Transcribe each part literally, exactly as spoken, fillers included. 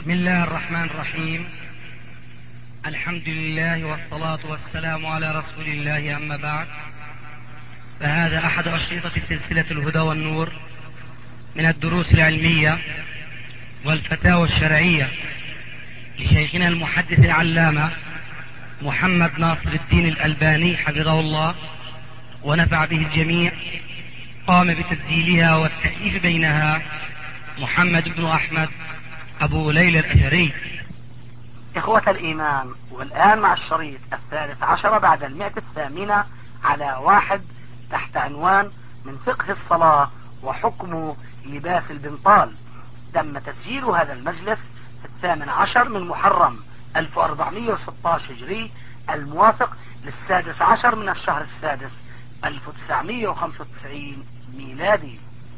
بسم الله الرحمن الرحيم. الحمد لله والصلاة والسلام على رسول الله، أما بعد، فهذا أحد أشرطة سلسلة الهدى والنور من الدروس العلمية والفتاوى الشرعية لشيخنا المحدث العلامة محمد ناصر الدين الألباني حفظه الله ونفع به الجميع. قام بتسجيلها والتأليف بينها محمد بن أحمد أبو ليلى الأثري. إخوة الإيمان، والآن مع الشريط الثالث عشر بعد المئة الثامنة على واحد تحت عنوان من فقه الصلاة وحكم لباس البنطال. تم تسجيل هذا المجلس في الثامن عشر من محرم ألف وأربعمئة وستة عشر هجري، الموافق للسادس عشر من الشهر السادس ألف وتسعمئة وخمسة وتسعين ميلادي.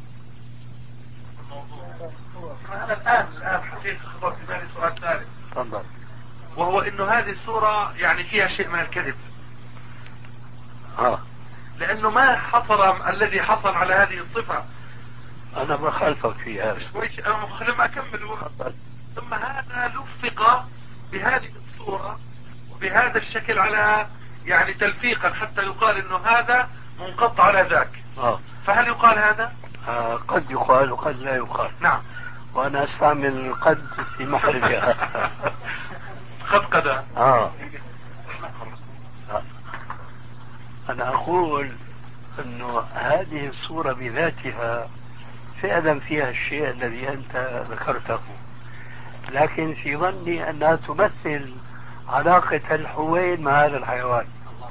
أنا الآن الآن حقيقة خطر في بالي سؤال ثالث، تفضل. وهو إنه هذه السورة يعني فيها شيء من الكذب. اه لأنه ما حصل الذي حصل على هذه الصفة. أنا بخالفك في هذا. شويش أنا لما أكمل وقت. ثم هذا لفق بهذه الصورة وبهذا الشكل على يعني تلفيقا حتى يقال إنه هذا منقطع على ذاك. اه فهل يقال هذا؟ آه قد يقال وقد لا يقال. نعم. وأنا أستعمل قد في محلها. قد قد آه. آه. أنا أقول أنه هذه الصورة بذاتها فعلا فيها الشيء الذي أنت ذكرته، لكن في ظني أنها تمثل علاقة الحوين مع هذا الحيوان.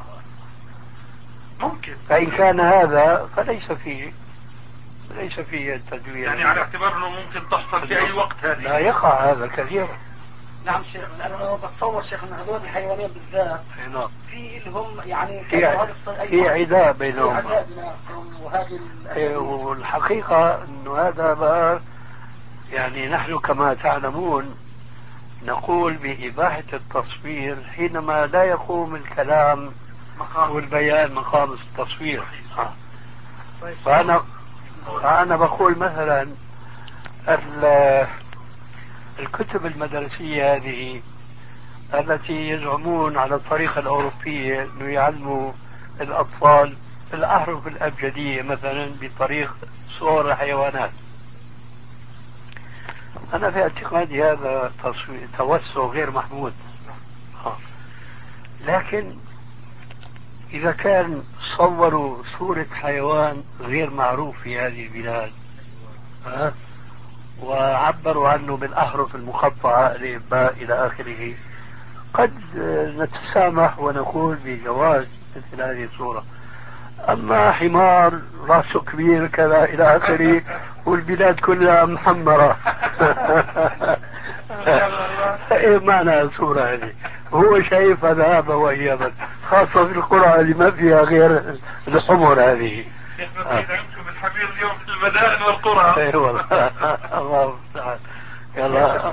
ممكن. فإن كان هذا فليس فيه ليس فيه التدوير، يعني على اعتبار أنه ممكن تحصل في أي وقت هذه. لا يقع هذا كثيرا. نعم شيخ، لأنه بتصور شيخ أن هذول الحيوانين بالذات نعم. في لهم يعني في في عداء بينهم. في عداء بينهم وهذه إيه، والحقيقة أنه هذا بقى يعني نحن كما تعلمون نقول بإباحة التصوير حينما لا يقوم الكلام والبيان مقام التصوير. آه. فأنا فأنا بقول مثلا الكتب المدرسية هذه التي يزعمون على الطريقة الأوروبية أنه يعلموا الأطفال الأحرف الأبجدية مثلا بطريق صور الحيوانات، أنا في اعتقادي هذا توسع غير محمود. آه. لكن إذا كان صوروا صورة حيوان غير معروف في هذه البلاد آه. وعبروا عنه بالأحرف المقطعة ألف باء إلى آخره، قد نتسامح ونقول بجواز مثل هذه الصورة. أما حمار رأسه كبير كذا إلى آخره والبلاد كلها محمرة إيه معنى الصورة هذه؟ هو شايف هذا وإيابا، خاصة في القرى اللي ما فيها غير الحمر هذه. عندكم الحمير اليوم في المدائن والقرى. اي والله. الله المستعان. يلا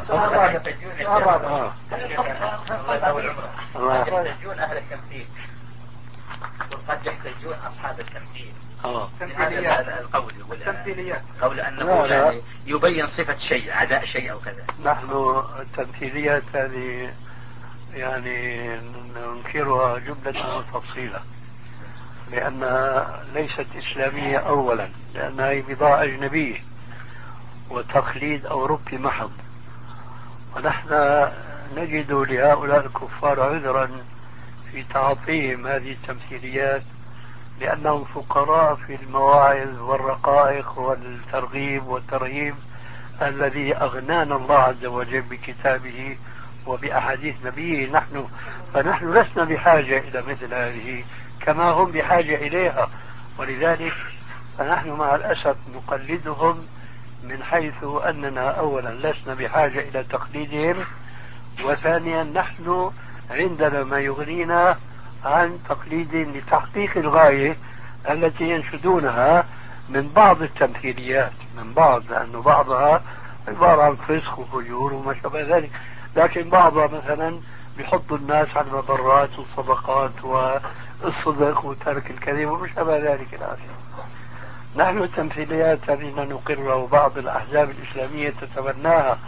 الله يحتجون أهل التمثيل وقد يحتجون أصحاب التمثيل. هذا القول التمثيليات قول أنه يعني يبين صفة شيء عداء شيء أو كذا. نحن التمثيليات هذه يعني ننكرها جملة وتفصيلا، لأنها ليست إسلامية أولا، لأنها هي بضاعة أجنبية وتقليد أوروبي محض، ونحن نجد لهؤلاء الكفار عذرا في تعاطيهم هذه التمثيليات، لأنهم فقراء في المواعظ والرقائق والترغيب والترهيب الذي أغنانا الله عز وجل بكتابه وبأحاديث نبيه. نحن فنحن لسنا بحاجة إلى مثل هذه كما هم بحاجة إليها، ولذلك فنحن مع الأسف نقلدهم من حيث أننا أولا لسنا بحاجة إلى تقليدهم، وثانيا نحن عندنا ما يغنينا عن تقليد لتحقيق الغاية التي ينشدونها من بعض التمثيليات، من بعض، لأنه بعضها عبارة عن فسق وفجور وما شابه ذلك، لكن بعضها مثلا بيحطوا الناس على المبرات والصدقات والصدق وترك الكذب وما شابه ذلك إلى آخره. نحن التمثيليات التي نقرها وبعض الأحزاب الإسلامية تتبناها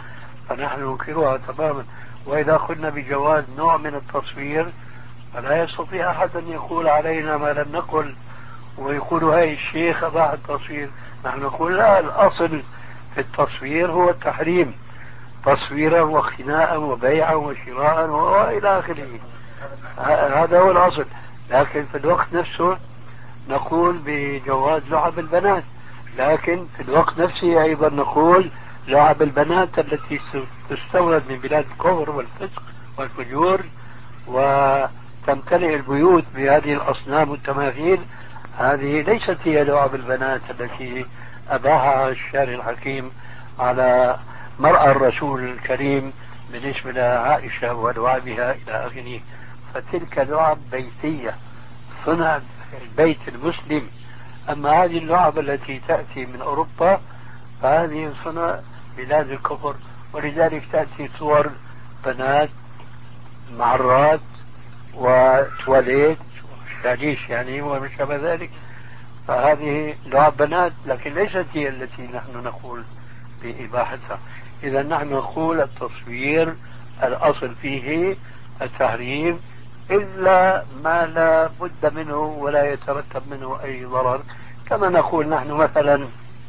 فنحن ننكرها تماما. وإذا قلنا بجواز نوع من التصوير فلا يستطيع أحد أن يقول علينا ما لم نقل ويقول هاي الشيخ أباح التصوير. نحن نقول لا، الأصل في التصوير هو التحريم، تصويرا وخناء وبيعا وشراء وإلى آخره، هذا هو الأصل. لكن في الوقت نفسه نقول بجواز لعب البنات، لكن في الوقت نفسه أيضا نقول لعب البنات التي تستورد من بلاد الكفر والفسق والفجور وتمتلئ البيوت بهذه الأصنام والتماثيل، هذه ليست هي لعب البنات التي أباحها الشارع الحكيم على مرأى الرسول الكريم بالنسبة لعائشة ولعبها إلى آخره. فتلك لعب بيتية صنع البيت المسلم. أما هذه اللعب التي تأتي من أوروبا فهذه صنع بلاد الكفر، ولذلك تأتي صور بنات معرات وتواليت شاليش يعني وما شابه ذلك، فهذه لعب بنات لكن ليست هي التي نحن نقول بإباحتها. إذا نحن نقول التصوير الأصل فيه التحريم إلا ما لا بد منه ولا يترتب منه أي ضرر. كما نقول نحن مثلا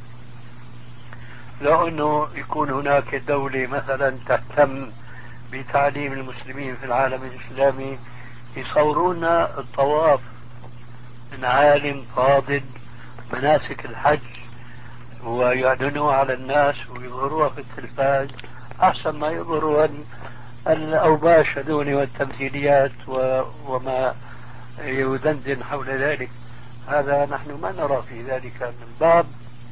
لو أنه يكون هناك دولة مثلا تهتم بتعليم المسلمين في العالم الإسلامي يصورون الطواف من عالم فاضل مناسك الحج ويعلنوها على الناس ويظهروها في التلفاز أحسن ما يظهروا الأوباش هذول والتمثيليات وما يدندن حول ذلك. هذا نحن ما نرى في ذلك من باب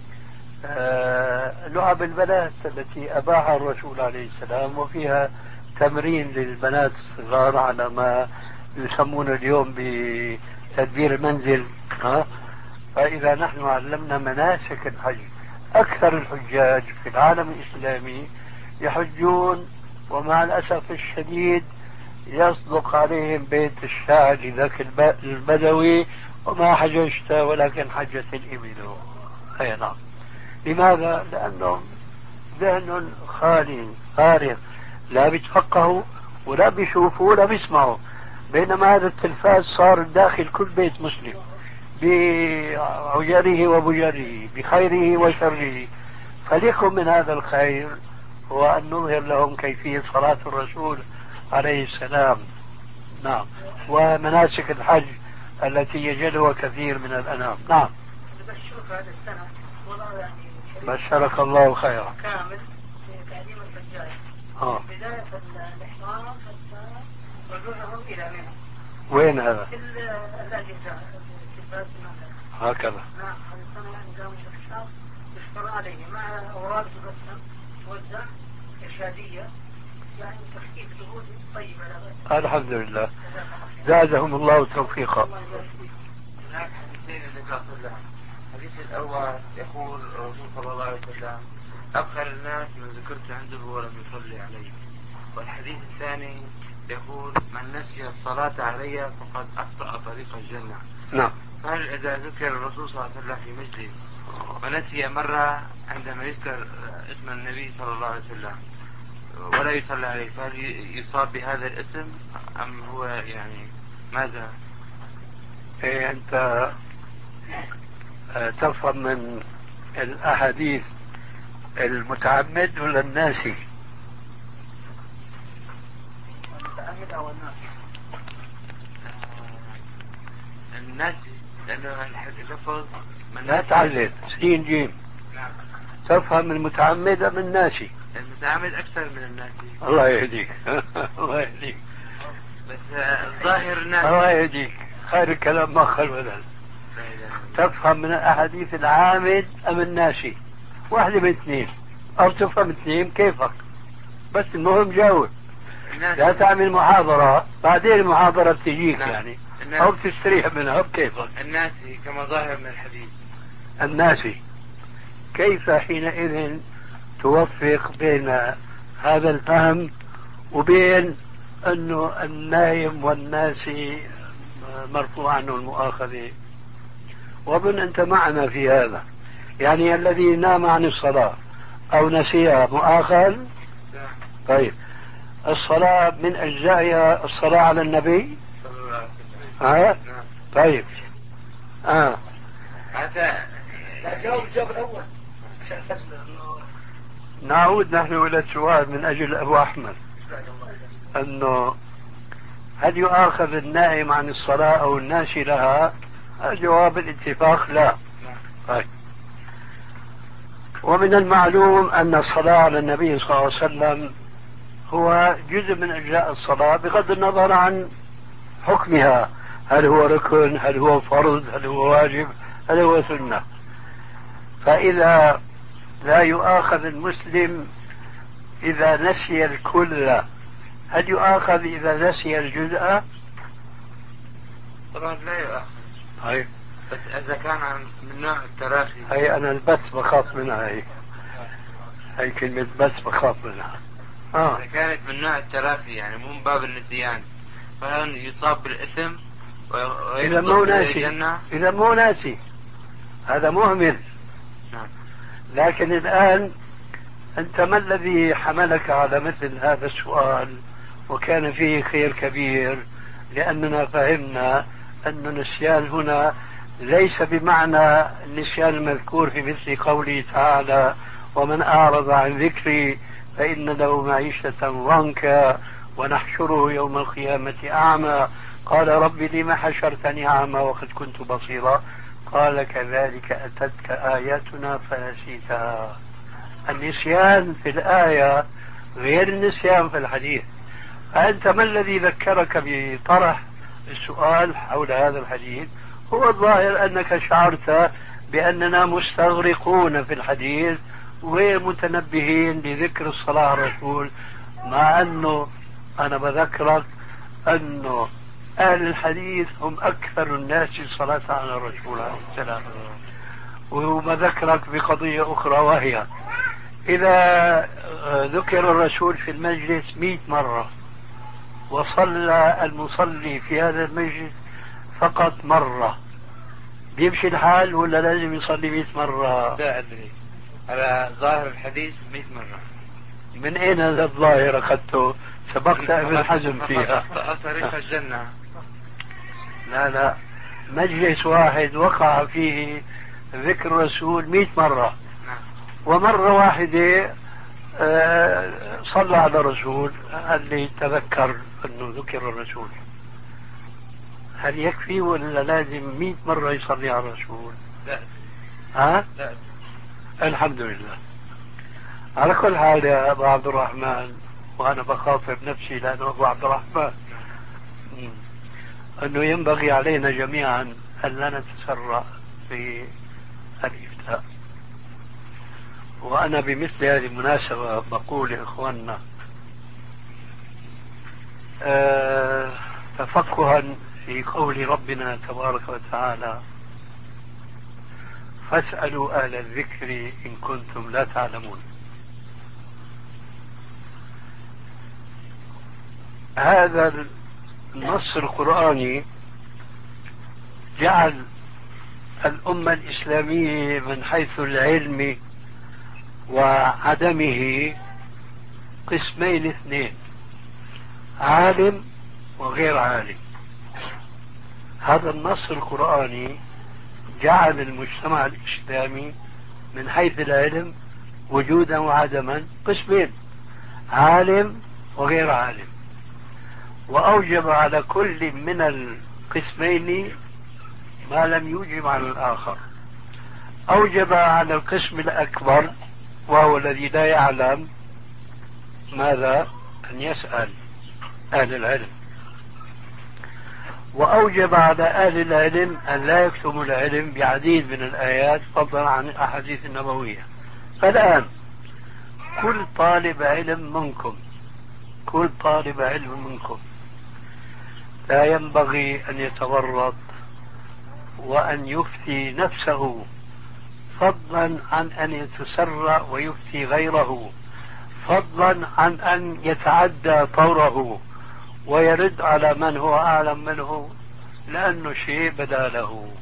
آه لعب البنات التي أباحها الرسول عليه السلام، وفيها تمرين للبنات الصغار على ما يسمون اليوم بتدبير المنزل. ها؟ فإذا نحن علمنا مناسك الحج، أكثر الحجاج في العالم الإسلامي يحجون ومع الأسف الشديد يصدق عليهم بيت الشاعر ذاك البدوي وما حججت ولكن حجت الإبل. أي نعم. لماذا؟ لأنهم ذهن خالي فارغ، لا بيتفقهوا ولا بيشوفوا ولا بيسمعوا، بينما هذا التلفاز صار داخل كل بيت مسلم بعجره وبجره بخيره وشره. فليكن من هذا الخير هو أن نظهر لهم كيفية صلاة الرسول عليه السلام. نعم. ومناسك الحج التي يجدها كثير من الأنام. نعم. بشرك الله خيرا. كامل في تعليم الحجاج آه. بداية الإحرام حتى رجوعهم إلى منى. وين هذا؟ في الأجهزة التلفاز هكذا. نعم. هذه السنة يعني قاموا الشخص يشكر عليه مع أوراق تبسم توزع إرشادية يعني تخفيف جهود طيبة. الحمد لله زادهم الله توفيقا. هناك حديثين النبي صلى الله عليه وسلم. الحديث الأول يقول الرسول صلى الله عليه وسلم أبخل الناس من ذكرت عنده ولم يصلي عليه. والحديث الثاني يقول من نسي الصلاة علي فقد أخطأ طريق الجنة. نعم. فهل إذا ذكر الرسول صلى الله عليه وسلم في مجلس ونسي مرة عندما يذكر اسم النبي صلى الله عليه وسلم ولا يصلى عليه فهل يصاب بهذا الاسم أم هو يعني ماذا؟ إيه أنت تفهم من الأحاديث المتعمد ولا الناسي؟ المتعمد أو الناسي؟ الناسي لأنه اللفظ لا تعلل سين جيم. نعم. تفهم المتعمد أم الناسي؟ المتعمد أكثر من الناسي. الله يهديك. الله يهديك. بس الظاهر الناسي. الله يهديك، خير الكلام ما خل بدل. تفهم من الأحاديث العامد أم الناسي؟ واحدة من اثنين، أو تفهم اثنين كيفك، بس المهم جاوب. لا تعمل محاضرة بعدين المحاضرة بتجيك. نعم. يعني الناسي. أو بتستريح منها بكيفك. الناسي كما ظاهر من الحديث. الناسي كيف حينئذ توفق بين هذا الفهم وبين أنه النايم والناسي مرفوع عنه المؤاخذة؟ ومن أنت معنا في هذا، يعني الذي نام عن الصلاة أو نسيها مؤاخذ طيب الصلاة من أجزائها الصلاة على النبي صلى الله عليه وسلم. ها؟ نعم. طيب آه. حتى لا جاوب الجواب الأول. نعود نحن إلى السؤال من أجل أبو أحمد أنه هل يؤاخذ النائم عن الصلاة أو الناسي لها؟ الجواب الاتفاق لا. طيب. ومن المعلوم أن الصلاة على النبي صلى الله عليه وسلم هو جزء من أجزاء الصلاة بغض النظر عن حكمها، هل هو ركن، هل هو فرض، هل هو واجب، هل هو سنة. فإذا لا يؤاخذ المسلم إذا نسي الكل، هل يؤاخذ إذا نسي الجزء؟ طبعا لا يؤاخذ. طيب. بس إذا كان من نوع التراخي. هي أنا البث بخاف منها، هي هي كلمة بث بخاف منها. آه. إذا كانت من نوع التراخي يعني مو من باب النسيان، فهل يصاب بالإثم؟ إذا مو ناسي، إذا مو ناسي هذا مهمل. نعم. لكن الآن أنت ما الذي حملك على مثل هذا السؤال وكان فيه خير كبير؟ لأننا فهمنا أن النسيان هنا ليس بمعنى النسيان المذكور في مثل قوله تعالى ومن أعرض عن ذكري فإن له معيشة ضنكا ونحشره يوم القيامة أعمى قال رب لم حشرتني أعمى وقد كنت بصيرا قال كذلك أتتك آياتنا فنسيتها. النسيان في الآية غير النسيان في الحديث. فأنت ما الذي ذكرك بطرح السؤال حول هذا الحديث؟ هو الظاهر أنك شعرت بأننا مستغرقون في الحديث وغير متنبهين لذكر الصلاة على الرسول، مع أنه أنا بذكرك أنه أهل الحديث هم أكثر الناس صلاة على الرسول عليه السلام. وبذكرك بقضية أخرى وهي إذا ذكر الرسول في المجلس مئة مرة وصلى المصلي في هذا المجلس فقط مرة، بيمشي الحال ولا لازم يصلي مئة مرة؟ لا أدري، على ظاهر الحديث مئة مرة. من أين هذا الظاهر أخذته؟ سبقت ابن حزم فيها. طريق الجنة. لا لا، مجلس واحد وقع فيه ذكر الرسول مئة مرة ومرة واحدة صلى على الرسول اللي تذكر أنه ذكر الرسول، هل يكفي ولا لازم مئة مرة يصلي على الرسول؟ لا. ها؟ لا. الحمد لله. على كل حال يا أبو عبد الرحمن، وأنا بخاطب نفسي لأنه أبو عبد الرحمن، أنه ينبغي علينا جميعا أن لا نتسرع في الإفتاء. وأنا بمثل هذه المناسبة بقول لإخواننا أه تفقها في قول ربنا تبارك وتعالى فاسألوا أهل الذكر إن كنتم لا تعلمون. هذا النص القرآني جعل الأمة الإسلامية من حيث العلم وعدمه قسمين اثنين، عالم وغير عالم. هذا النص القرآني جعل المجتمع الإسلامي من حيث العلم وجودا وعدما قسمين، عالم وغير عالم، وأوجب على كل من القسمين ما لم يوجب على الآخر. أوجب على القسم الأكبر وهو الذي لا يعلم ماذا أن يسأل أهل العلم، وأوجب على أهل العلم أن لا يكتموا العلم بعديد من الآيات فضلا عن الأحاديث النبوية. فالآن كل طالب علم منكم كل طالب علم منكم لا ينبغي أن يتورط وأن يفتي نفسه فضلا عن أن يتسرع ويفتي غيره، فضلا عن أن يتعدى طوره ويرد على من هو أعلم منه لأنه شيء بدا له.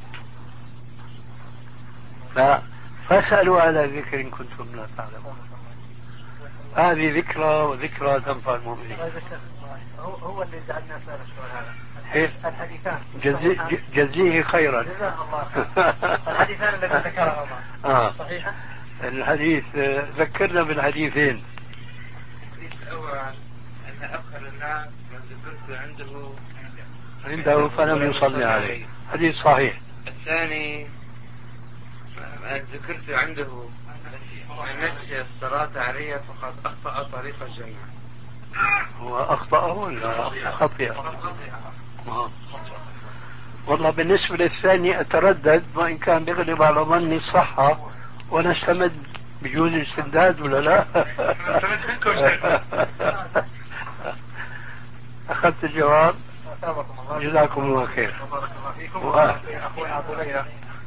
فاسألوا على ذكر إن كنتم لا تعلمون. هذه ذكرى وذكرى تنفع المؤمنين. هو هو اللي جعلنا نسأل السؤال هذا. إيه؟ الحديثان جزي جزيه خيرا. جزاه الله خيرا. الحديثان الذي ذكرهما آه. صحيحة؟ الحديث ذكرنا بالحديثين. الحديث الأول أن أفخر الناس من ذكرت عنده عنده فلم يصلي عليه، حديث صحيح. الثاني من ذكرت عنده من نسي الصلاة علي فقد أخطأ طريق الجنة. هو أخطأه ولا خطئ؟ والله بالنسبة للثاني أتردد، وإن كان بيغلب على ظني الصحة ونستمد بجوز الاستمداد ولا لا؟ أخذت الجواب. جزاكم الله خير. أخوي أبو ليلى.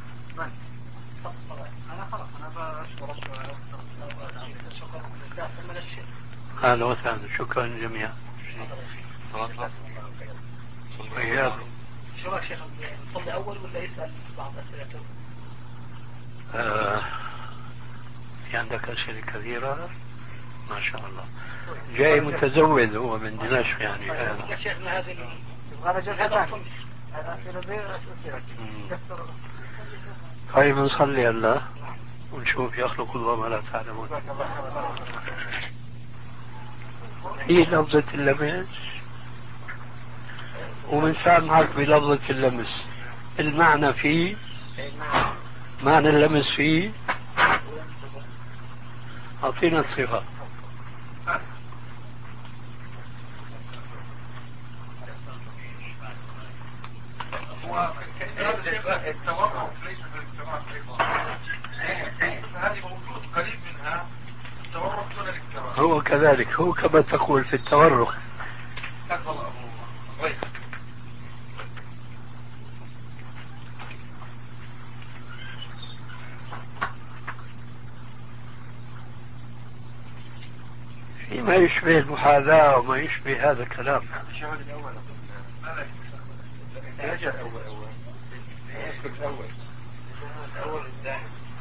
أنا خلاص أنا بشكر الشكر من الشيخ. أهلا وسهلا، شكرا جميعا. وإياكم. شو رأيك شيخ، نصلي أول ولا يسأل بعض أسئلته؟ آه، في عندك أسئلة كثيرة ما شاء الله. جاي متزود هو من دمشق يعني. يا شيخنا هذه أنا جاي طيب نصلي الله ونشوف يخلق الله ما لا تعلمون. هي لفظة اللمس، ومن سامحك بلفظة اللمس المعنى فيه، معنى اللمس فيه، أعطينا الصفة. هو التورق ليس من الاقتراض ايضا، هذه موجود قريب منها التورق دون الاقتراض. هو كذلك، هو كما تقول في التورق. فيما يشبه المحاذاة وما يشبه هذا الكلام. الشهر الأول الدرجة الأول أول الأول الأول الثاني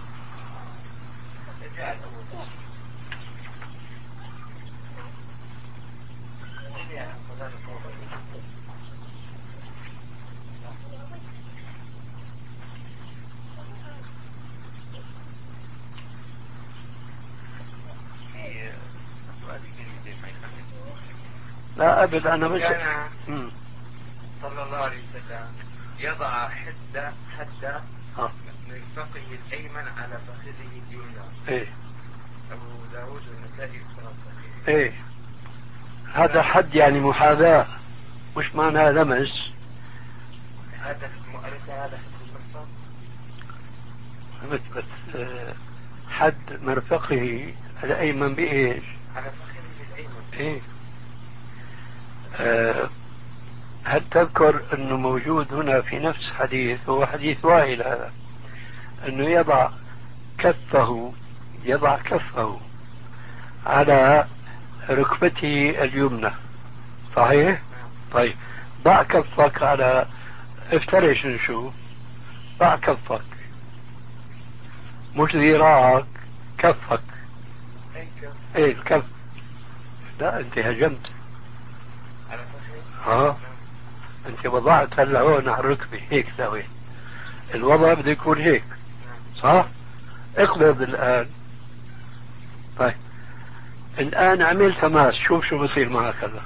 لا أبد أنا مش كان صلى الله عليه وسلم يضع حد حد مرفقه الأيمن على فخذه اليمنى. إيه أبو داود والنسائي في إيه هذا حد يعني محاذاة، مش معناه لمس. هذا المؤلف هذا حد المرفق. بس حد مرفقه الأيمن بإيش؟ على فخذه الأيمن. إيه أه هل تذكر أنه موجود هنا في نفس حديث، هو حديث وائل هذا، أنه يضع كفه يضع كفه على ركبته اليمنى، صحيح؟ طيب ضع كفك على، افترش نشوف، ضع كفك مش ذراعك، كفك. ايه الكف. لا انت هجمت. ها انت وضعت هلا هون على الركبة هيك سوي، الوضع بده يكون هيك صح؟ اقبض الان. طيب الان عملت تماس، شوف شو بصير معك هلا.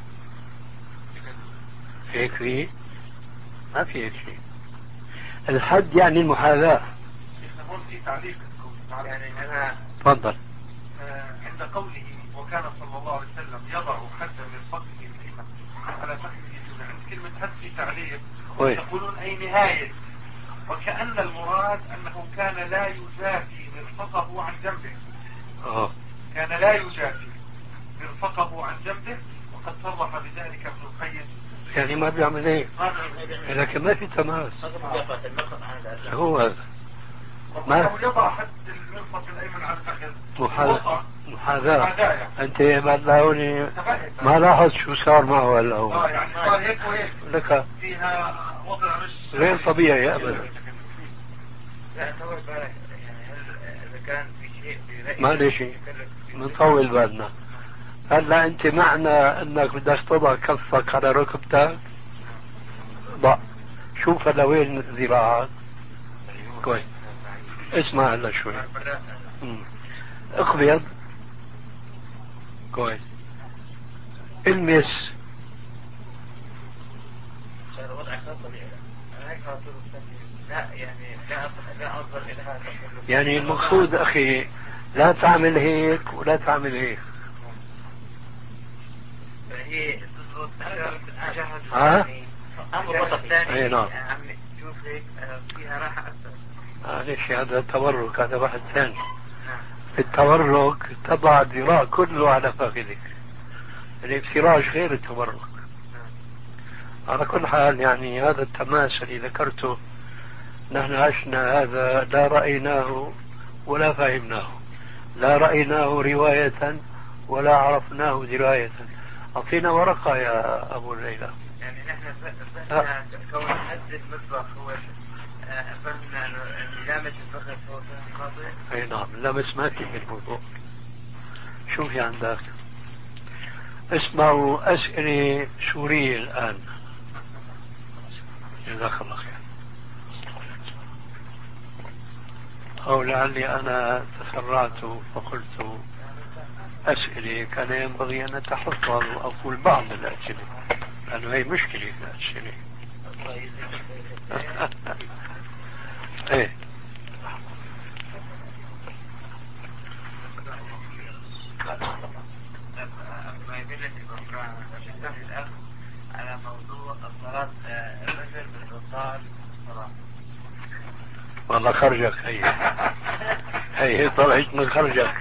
هيك فيه؟ ما في هيك شيء. الحد يعني المحاذاة. هون في تعليق يعني أنا تفضل. عند قوله وكان صلى الله عليه وسلم يضع حد مرفقه الأيمن على فخذه اليمنى، عند كلمة حد في تعليق يقولون أي نهاية، وكأن المراد أنه كان لا يجافي مرفقه عن جنبه. أوه. كان لا يجافي مرفقه عن جنبه، وقد صرح بذلك ابن القيم. يعني ما بيعمل هيك، لكن ما في تماس. هو ما يضع حد المرفق الأيمن على الفخذ محاذاة. أنت بدلاوني ما لاحظ شو صار معه هلا هو. اه يعني صار هيك وهيك. لك فيها وضع مش غير طبيعي أبدا. لا تصور بالك يعني هل إذا كان في شيء في رأيك ما لي شيء. نطول بالنا. هلا انت معنى انك بدك تضع كفك على ركبتك، ضع. شوف هلا وين ذراعك. كويس. اسمع هلا شوي. مم. اقبض. كويس. المس. لا يعني لا لا انظر الى هذا. يعني المقصود اخي لا تعمل هيك ولا تعمل هيك. هي ها؟ امر وسط ثاني. اي نعم. شوف هيك فيها راحه اكثر. معلش هذا تورك، هذا واحد ثاني. في التورك تضع الذراع كله على فخذك. الافتراش غير التورك. على كل حال يعني هذا التماس اللي ذكرته نحن عشنا هذا، لا رأيناه ولا فهمناه، لا رأيناه رواية ولا عرفناه دراية. أعطينا ورقة يا أبو الليلى. يعني نحن فهمنا كون حد المطبخ هو فهمنا أن لامس الفخذ هو فهم خاطئ. أي نعم، لمس ما في بالموضوع. شو في عندك؟ اسمعوا أسئلة سورية الآن. جزاك الله خير. أو لعلي أنا تسرعت فقلت أسئلة كان ينبغي أن أتحفظ وأقول بعض الأسئلة، لأنه هي مشكلة في الأسئلة. إيه. ما يدل الأخ على موضوع الصلاة الرجل بالبطال الصلاة. والله خرجك هي هي هي طلعت من خرجك.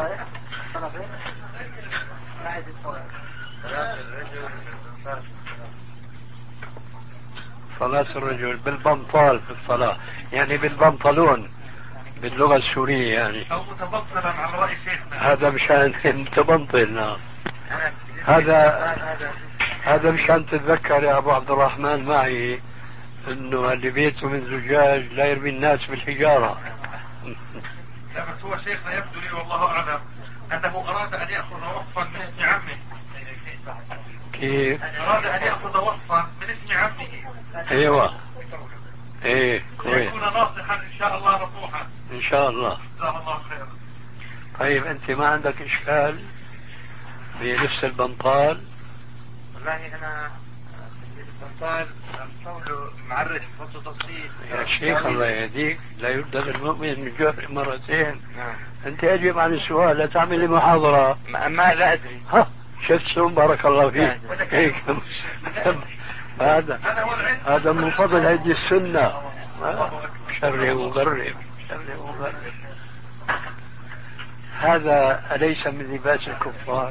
صلاة الرجل بالبنطال في الصلاة، يعني بالبنطلون باللغة السورية يعني. أو متبطلا على رأي شيخنا. هذا مشان متبنطل. نعم. هذا هذا مشان تتذكر يا أبو عبد الرحمن معي إنه اللي بيته من زجاج لا يرمي الناس بالحجارة. لا بس هو شيخنا يبدو لي والله أعلم أنه أراد أن يأخذ وصفا من اسم عمه. كيف؟ أراد أن يأخذ وصفا من اسم عمه. أيوة. إيه كويس. يكون ناصحا إن شاء الله نصوحا. إن شاء الله. جزاه الله خيرا. طيب أنت ما عندك إشكال بلبس البنطال؟ والله أنا البنطال قوله معرج فصل تفصيل. يا شيخ الله يهديك، لا يبدأ المؤمن من جهر مرتين. نعم. أنت أجب عن السؤال، لا تعمل لي محاضرة. ما, ما لا أدري. ها شفت سوم بارك الله فيك. هيك هذا هذا من فضل هذه السنة. شر وغرب شر وغرب. هذا أليس من لباس الكفار؟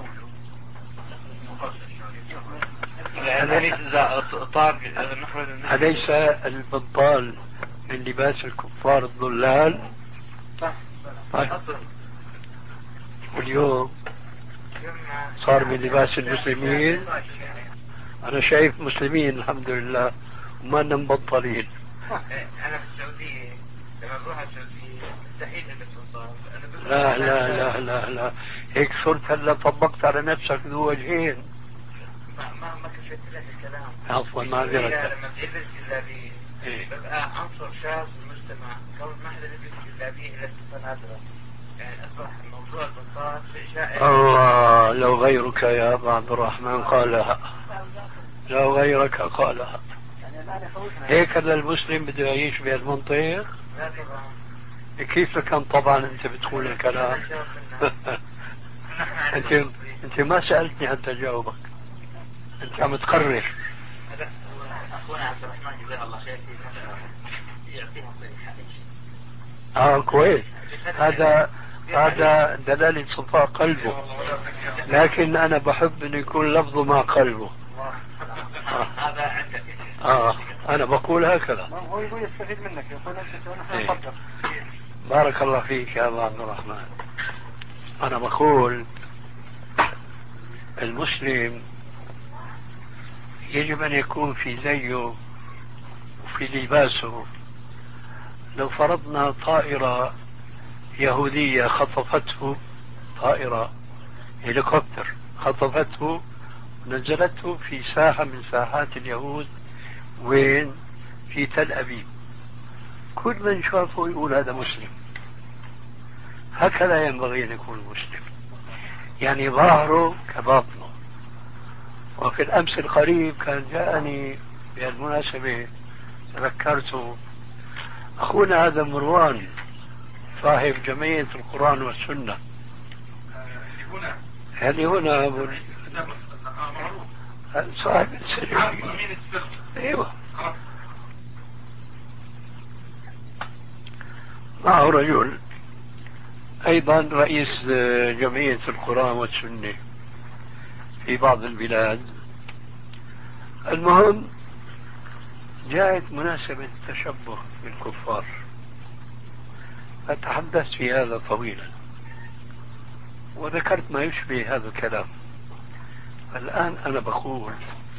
أليس البنطال من لباس الكفار الضلال؟ طيب. واليوم صار من لباس المسلمين. أنا شايف مسلمين الحمد لله وما مبطلين. أنا في السعودية لما بروح السعودية مستحيل ألبس بنطال. لا لا لا لا لا هيك صرت هلا طبقت على نفسك ذو وجهين. ما ما ما كشفت لك الكلام. عفوا معذرة. لما بتلبس جلابية ببقى عنصر شاذ في المجتمع، كون ما حدا يلبس جلابية إلا الستان هذا، يعني أصبح موضوع البنطال شيء شائع. الله لو غيرك يا أبا عبد الرحمن قالها، لو غيرك قالها. هيك هذا المسلم بده يعيش بهالمنطق؟ لا طبعا. كيف كان طبعا انت بتقول الكلام؟ انت انت ما سألتني حتى جاوبك، انت عم تقرر. اخونا عبد الرحمن جزاه الله خير يعطيها صيحه. اه كويس. هذا هذا دلالة صفاء قلبه، لكن انا بحب انه يكون لفظه مع قلبه. هذا عندك. اه انا بقول هكذا. هو يقول يستفيد منك، يقول انت ونحن إيه. نصدق. بارك الله فيك يا أبا عبد الرحمن. أنا بقول المسلم يجب أن يكون في زيه وفي لباسه. لو فرضنا طائرة يهودية خطفته طائرة هليكوبتر خطفته ونزلته في ساحة من ساحات اليهود وين؟ في تل أبيب. كل من شافه يقول هذا مسلم. هكذا ينبغي أن يكون مسلم، يعني ظاهره كباطنه. وفي الأمس القريب كان جاءني بهالمناسبة تذكرته أخونا هذا مروان صاحب جمعية القرآن والسنة هنا اللي هنا أبو صاحب السر. ايوه معه رجل ايضا رئيس جمعية القرآن والسنة في بعض البلاد. المهم جاءت مناسبة التشبه بالكفار فتحدثت في هذا طويلا وذكرت ما يشبه هذا الكلام. الآن أنا بقول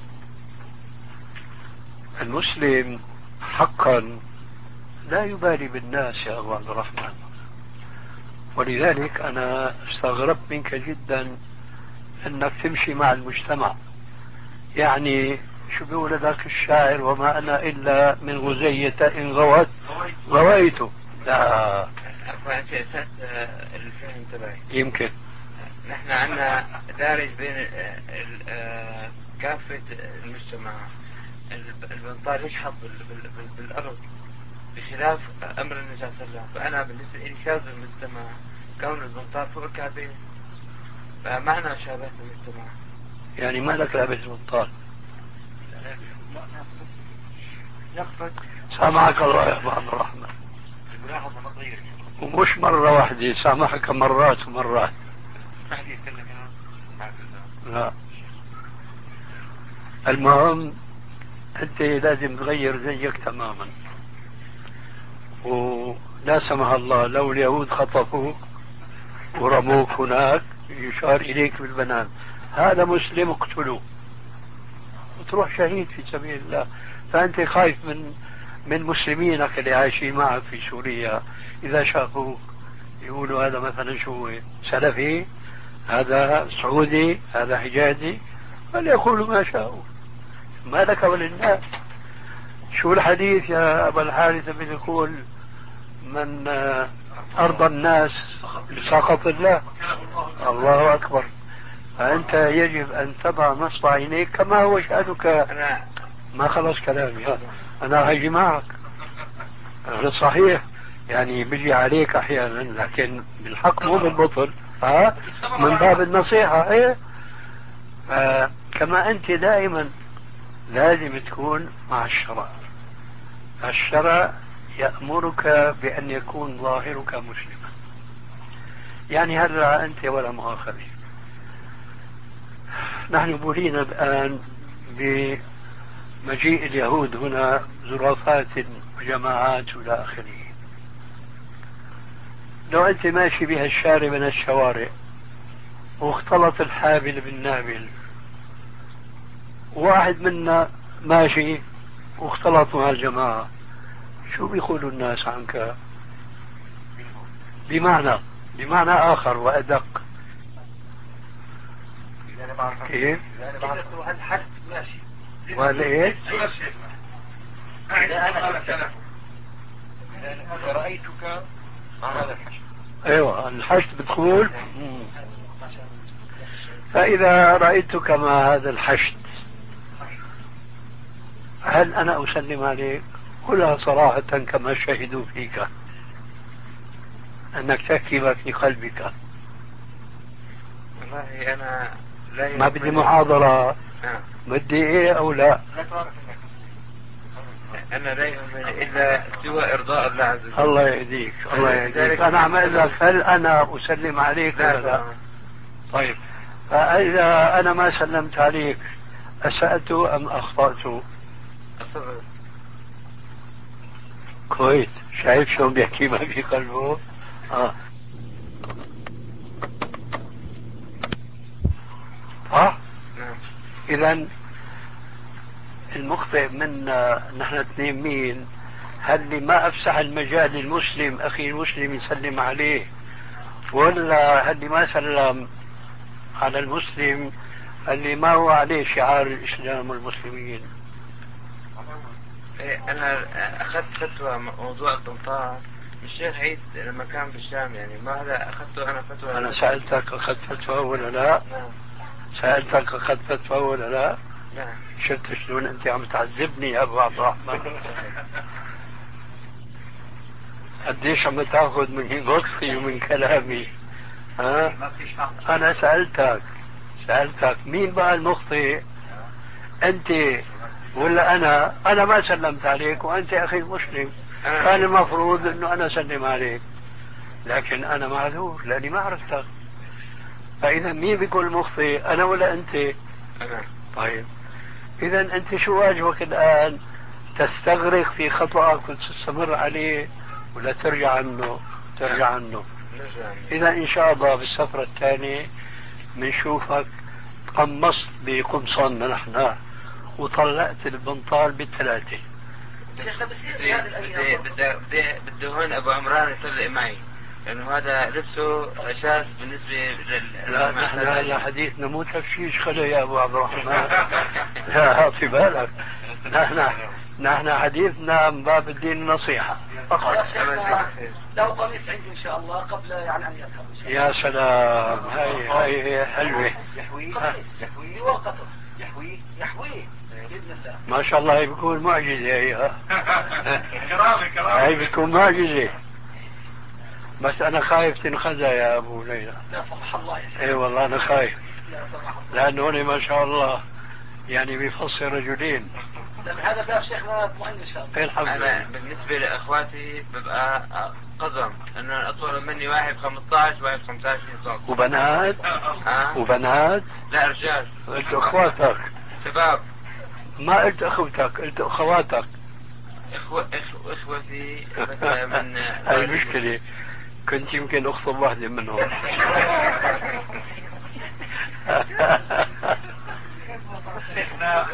المسلم حقا لا يبالي بالناس يا أبو عبد الرحمن، ولذلك أنا استغربت منك جدا أنك تمشي مع المجتمع. يعني شو بيقول ذاك الشاعر وما أنا إلا من غزية إن غوت غويته. لا أنت أساس الفهم تبعي يمكن نحن عندنا دارج بين كافة المجتمع البنطال يشحط بالأرض بخلاف أمر النبي صلى الله عليه وسلم. فأنا بالنسبة لي شاذ المجتمع كون البنطال فوق الكعبين، فمعنى شابه المجتمع. يعني ما لك لابس بنطال؟ يقصد سامحك الله يا أبو عبد الرحمن، ومش مرة واحدة، سامحك مرات ومرات. لا المهم أنت لازم تغير زيك تماما. ولا سمح الله لو اليهود خطفوك ورموك هناك يشار إليك بالبنان هذا مسلم اقتلوه وتروح شهيد في سبيل الله. فأنت خايف من من مسلمينك اللي عايشين معك في سوريا إذا شافوك يقولوا هذا مثلا شو سلفي، هذا سعودي، هذا حجازي، فليقولوا ما شاءوا، ما لك وللناس. شو الحديث يا أبا الحارث بيقول من أرضى الناس لسخط الله؟ الله أكبر. فأنت يجب أن تضع نصب عينيك كما هو شأنك. أنا ما خلص كلامي، أنا هاجي معك. هذا صحيح، يعني بيجي عليك أحيانا لكن بالحق مو بالبطل، ها من باب النصيحة. إيه آه كما أنت دائما لازم تكون مع الشرع. الشرع يأمرك بأن يكون ظاهرك مسلما. يعني هلا أنت ولا مؤاخذة نحن بولينا الآن بمجيء اليهود هنا زرافات وجماعات وإلى آخره. لو أنت ماشي بها الشارع من الشوارع واختلط الحابل بالنابل، واحد منا ماشي واختلط مع الجماعة، شو بيقولوا الناس عنك؟ بمعنى بمعنى آخر وأدق. كيف؟ ولا إيه؟ إذا أنا رأيتك مع هذا الحشد. أيوة الحشد بتقول. فإذا رأيتك مع هذا الحشد هل أنا أسلم عليك؟ قلها صراحة كما شهدوا فيك أنك تكتب في قلبك. والله أنا لا ما بدي محاضرة. نعم. بدي إيه أو لا؟ أنا لا يهمني إلا سوى إرضاء الله عز وجل. الله يهديك الله يهديك. أنا عم أقول لك هل أنا أسلم عليك ولا لا؟ طيب فإذا أنا ما سلمت عليك أسأت أم أخطأت؟ أصبر. كويس. شايف شلون بيحكي ما في قلبه؟ آه. آه. نعم. إذا المخطئ منا نحن اثنين مين؟ هل ما أفسح المجال للمسلم أخي المسلم يسلم عليه ولا اللي ما سلم على المسلم اللي ما هو عليه شعار الإسلام والمسلمين؟ أنا أخذت فتوى موضوع القنطار من الشيخ عيد لما كان بالشام، يعني ما هذا أخذته أنا فتوى. أنا سألتك أخذت فتوى ولا لا؟ نعم. سألتك أخذت فتوى ولا لا؟ نعم. شفت شلون أنت عم تعذبني يا أبو عبد الرحمن؟ قديش عم تاخذ من لطفي ومن كلامي؟ ها؟ أنا سألتك سألتك مين بقى المخطئ؟ أنت ولا أنا؟ أنا ما سلمت عليك وأنت أخي المسلم، كان المفروض أنه أنا أسلم عليك، لكن أنا معذور لأني ما عرفتك. فإذا مين بيكون مخطئ، أنا ولا أنت؟ أنا. طيب إذا أنت شو واجبك الآن؟ تستغرق في خطأك وتستمر عليه ولا ترجع عنه؟ ترجع عنه. إذا إن شاء الله بالسفرة الثانية بنشوفك تقمصت بقمصاننا نحن وطلعت البنطال بالثلاثة. بده هون أبو عمران يطلع معي لأنه هذا لبسه شاذ بالنسبة لل. لا نحن هلا حديثنا مو تفشيش خلي يا أبو عبد الرحمن. لا في بالك، نحن نحن حديثنا من باب الدين النصيحة فقط. له قميص عندي إن شاء الله قبل يعني أن يذهب. يا سلام، هاي هاي حلوة. يحوي يحوي ورقته يحوي يحوي بإذن الله. ما شاء الله هي بتكون معجزة هي. كرامة كرامة. هي بتكون معجزة. بس أنا خايف تنخدع يا أبو ليلى. لا سمح الله يا شيخ. إي والله أنا خايف. لأنه هون ما شاء الله يعني بيفصل رجلين. لأن هذا باب شيخنا اطمئن إن شاء الله. الحمد لله. أنا بالنسبة لإخواتي ببقى قزم أنه أطول مني واحد خمسة عشر واحد خمسة عشر سنة. وبنات؟ ها؟ وبنات؟ لا رجال. قلت أخواتك. شباب. ما قلت أخوتك، قلت أخواتك. إخوة إخوة إخوتي مثلا من. هاي مشكلة، كنت يمكن أخطب واحدة منهم. شيخنا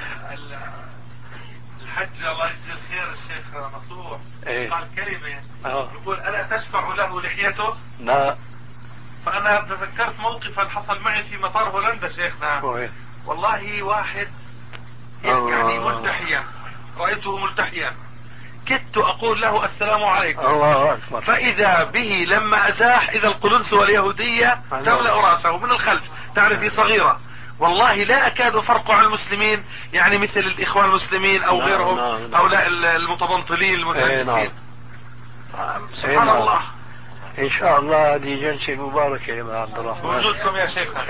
الحج الله يجزيه الخير الشيخ نصوح إيه؟ قال كلمة آه. يقول ألا تشفع له لحيته؟ لا. فأنا تذكرت موقفا حصل معي في مطار هولندا شيخنا. وين؟ والله واحد آه. يعني ملتحيا، رأيته ملتحيا، كدت أقول له السلام عليكم. الله أكبر. فإذا به لما أزاح إذا القلنسوة اليهودية تملأ رأسه من الخلف، تعرفي صغيرة، والله لا أكاد أفرق عن المسلمين، يعني مثل الإخوان المسلمين أو نعم غيرهم نعم. هؤلاء المتبنطلين المتهجسين. نعم. سبحان نعم. الله. إن شاء الله هذه جلسة مباركة يا عبد الرحمن. وجودكم يا شيخنا.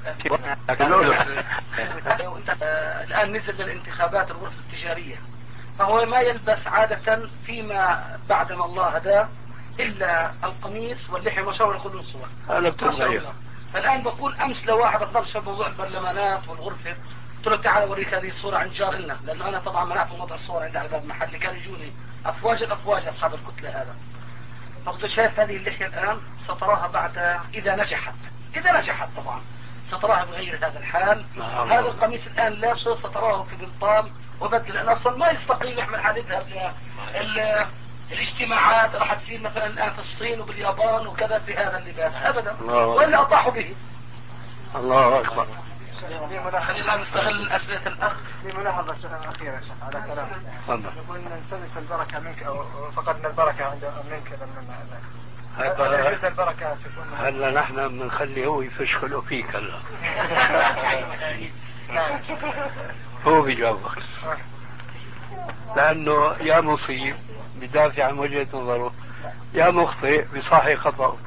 الآن نزل الانتخابات الغرفة التجارية، فهو ما يلبس عادة فيما بعدما الله هداه إلا القميص واللحية وشاور القلنسوة. أنا بتغير. فالآن بقول أمس لواحد أقدرش موضوع البرلمانات والغرفة، قلت له تعال أوريك هذه الصورة عن جار لنا، لأنه أنا طبعا منعت وضع الصور عند على باب محلي، كان يجوني أفواج الأفواج أصحاب الكتلة هذا. فقلت شايف هذه اللحية الآن ستراها بعد إذا نجحت، إذا نجحت طبعا ستراها بغير هذا الحال. نعم. هذا القميص الآن لابسه ستراه في بنطال وبدل، لأن أصلا ما يستقيم يحمل حال يذهب الاجتماعات راح تصير مثلا الآن في الصين وباليابان وكذا في هذا اللباس أبدا، وإلا أطاحوا به. الله أكبر. خلينا نستغل أسئلة الأخ. في ملاحظة أخيرة على كلام. تفضل. يقول نلتمس البركة منك أو فقدنا البركة عند منك لما هلا البركة هلا نحن بنخلي هو يفشخله فيك هلا. هو بيجاوبك لأنه يا مصيب بدافع عن وجهة نظره، يا مخطئ بصحي خطأه.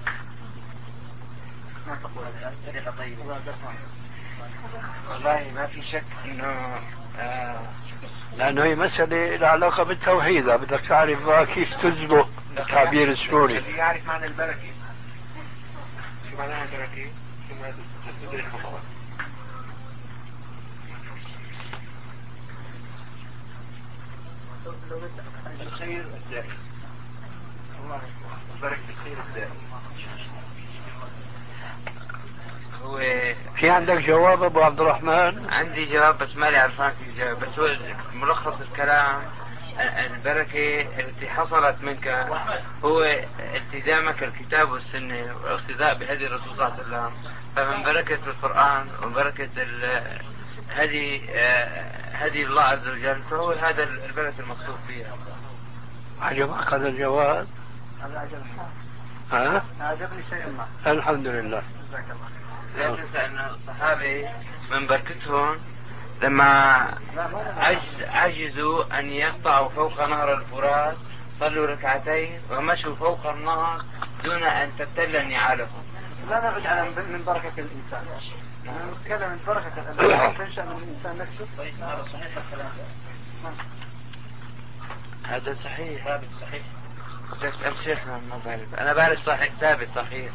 والله ما في شك انه آه لأنه هي مسألة لها علاقة بالتوحيد، بدك تعرف بقى كيف تزبط التعبير السوري. اللي يعرف معنى البركة. شو معنى البركة؟ شو معنى الخير الدائم. الله بركة الخير الدائم. هو في عندك جواب أبو عبد الرحمن؟ عندي جواب بس مالي عرفان في جواب، بس هو ملخص الكلام البركة التي حصلت منك هو التزامك الكتاب والسنة والاقتداء بهدي الرسول صلى الله عليه وسلم. فمن بركة القرآن وبركة هدي هدي الله عز وجل فهو هذا البركة المقصود فيها. عجبك هذا الجواب؟ هذا عجبني. ها؟ عجبني شيء ما. الحمد لله. جزاك الله. لا تنسى أن الصحابة من بركتهم لما عجز عجزوا أن يقطعوا فوق نهر الفرات صلوا ركعتين ومشوا فوق النهر دون أن تبتل نعالهم. لا نبعد على من بركة الإنسان. أنا نتكلم من بركة الإنسان تنشأ من الإنسان نفسه. هذا صحيح الكلام. هذا صحيح. ثابت صحيح. تسأل شيخنا ما بعرف. أنا بعرف صحيح ثابت صحيح.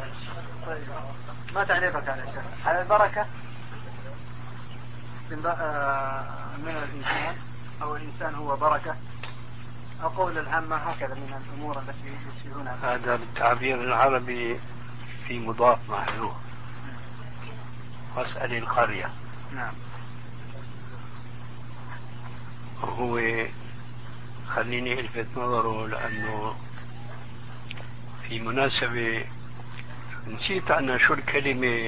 ما تعريفك على الشيخ؟ على البركة من الإنسان أو الإنسان هو بركة أو قول العامة هكذا من الأمور التي يشيرونها. هذا التعبير العربي في مضاف محذوف. واسأل القرية. نعم. وهو خليني الفت نظره لأنه في مناسبة نسيت أنا شو الكلمة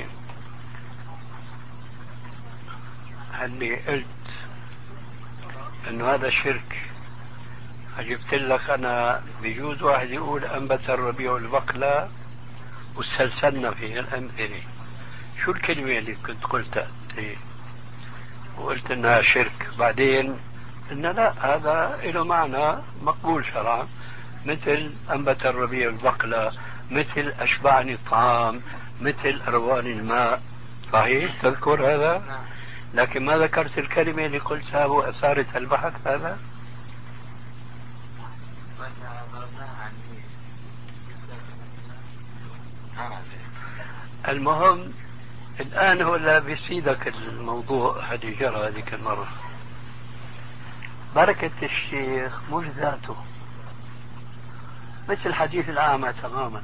اللي قلت انه هذا شرك. جبت لك انا بيجوز واحد يقول انبت الربيع البقلة واستلسلنا في الامثله. شو الكلمه اللي كنت قلتها وقلت انها شرك؟ بعدين ان لا هذا له معنى مقبول شرعا، مثل انبت الربيع البقلة، مثل اشبعني الطعام، مثل اروان الماء. صحيح تذكر هذا؟ لكن ما ذكرت الكلمة اللي قلتها وأثارت البحث هذا. المهم الآن هو لا بيفيدك الموضوع هذه جرى هذيك المرة. بركة الشيخ مش ذاته، مثل حديث الأعمى تماما.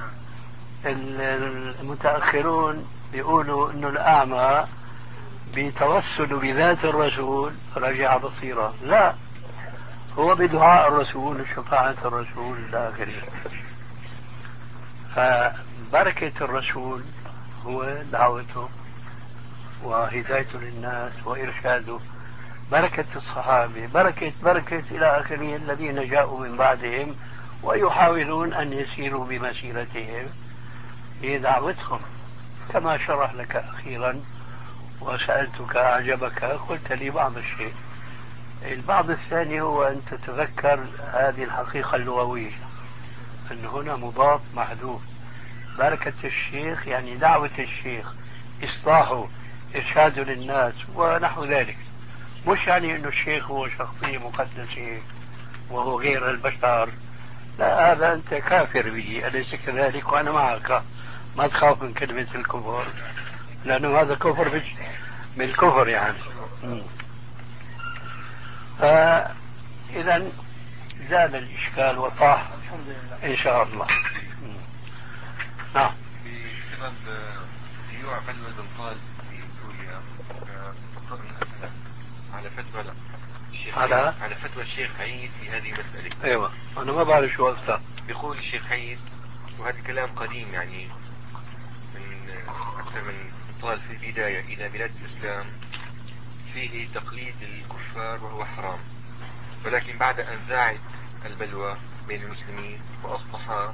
المتأخرون بيقولوا إنه الأعمى بتوسل بذات الرسول رجع بصيرا. لا، هو بدعاء الرسول وشفاعة الرسول إلى آخره. فبركة الرسول هو دعوته وهدايته للناس وإرشاده. بركة الصحابة بركة بركة إلى آخره الذين جاءوا من بعدهم ويحاولون أن يسيروا بمسيرتهم بدعوتهم. كما شرح لك أخيرا وسألتك أعجبك قلت لي بعض الشيء. البعض الثاني هو أن تتذكر هذه الحقيقة اللغوية أن هنا مضاف محذوف. بركة الشيخ يعني دعوة الشيخ، إصلاحه، إرشاده للناس ونحو ذلك. مش يعني أن الشيخ هو شخصية مقدسة وهو غير البشر. لا، هذا أنت كافر به، أليس كذلك؟ وأنا معك. ما تخاف من كلمة الكفر لأنه هذا كفر بالكفر يعني. فإذا زال الإشكال وطاح إن شاء الله. نعم. بسبب شيوع بلوى البنطال في سوريا اضطر أن أسأل على فتوى الشيخ على على فتوى الشيخ عيد في هذه المسألة. أيوة أنا ما بعرف شو وقتها. بيقول الشيخ عيد، وهذا الكلام قديم يعني من أكثر من طال في البداية إلى بلاد الإسلام، فيه تقليد للكفار وهو حرام، ولكن بعد أن ذاعت البلوى بين المسلمين وأصبح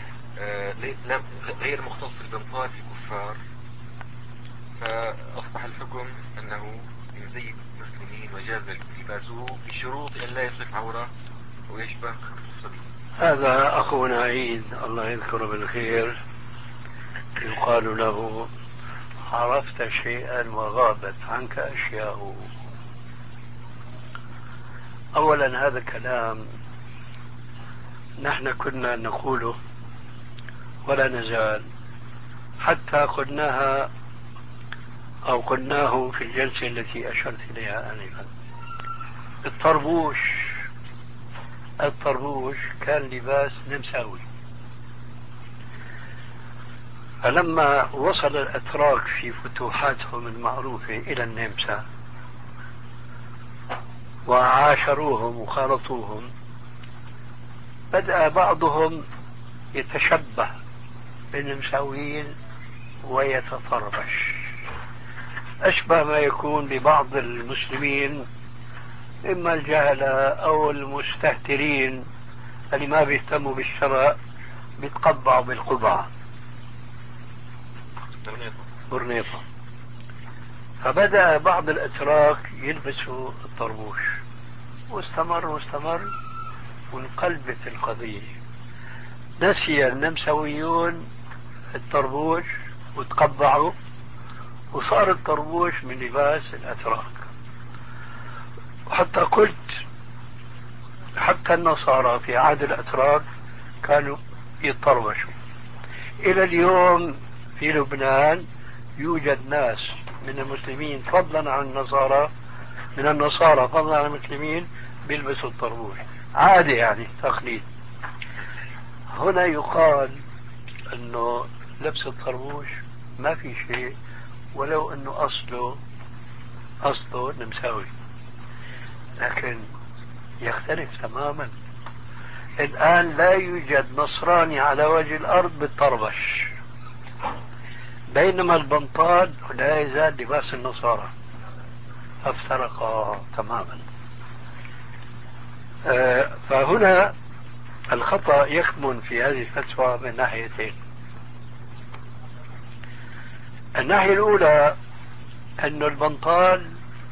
غير مختص البنطال في الكفار، فأصبح الحكم أنه من زي المسلمين وجاز لباسه بشروط أن لا يصف عورة ويشبه الصبي. هذا أخونا عيد الله يذكره بالخير يقال له عرفت شيئا وغابت عنك أشياء. أولا هذا كلام نحن كنا نقوله ولا نزال، حتى قلناها أو قلناه في الجلسة التي أشرت إليها آنفا. الطربوش الطربوش كان لباس نمساوي، فلما وصل الأتراك في فتوحاتهم المعروفة إلى النمسا وعاشروهم وخالطوهم بدأ بعضهم يتشبه بالنمساويين ويتطربش، أشبه ما يكون ببعض المسلمين إما الجهلة أو المستهترين اللي ما بيهتموا بالشرع بيتقبعوا بالقبعة برنيطة. فبدأ بعض الأتراك يلبسوا الطربوش، واستمر واستمر وانقلبت القضية. نسي النمساويون الطربوش وتقبعوا، وصار الطربوش من لباس الأتراك. وحتى قلت حتى النصارى في عهد الأتراك كانوا يتطربشوا. إلى اليوم في لبنان يوجد ناس من المسلمين فضلا عن النصارى من النصارى فضلا عن المسلمين بيلبسوا الطربوش عادي، يعني تقليد. هنا يقال انه لبس الطربوش ما في شيء، ولو انه اصله اصله نمساوي، لكن يختلف تماما. الان لا يوجد نصراني على وجه الارض بالطربش، بينما البنطال لا يزال لباس النصارى، افترقا تماما. آه فهنا الخطأ يكمن في هذه الفتوى من ناحيتين. الناحية الأولى أن البنطال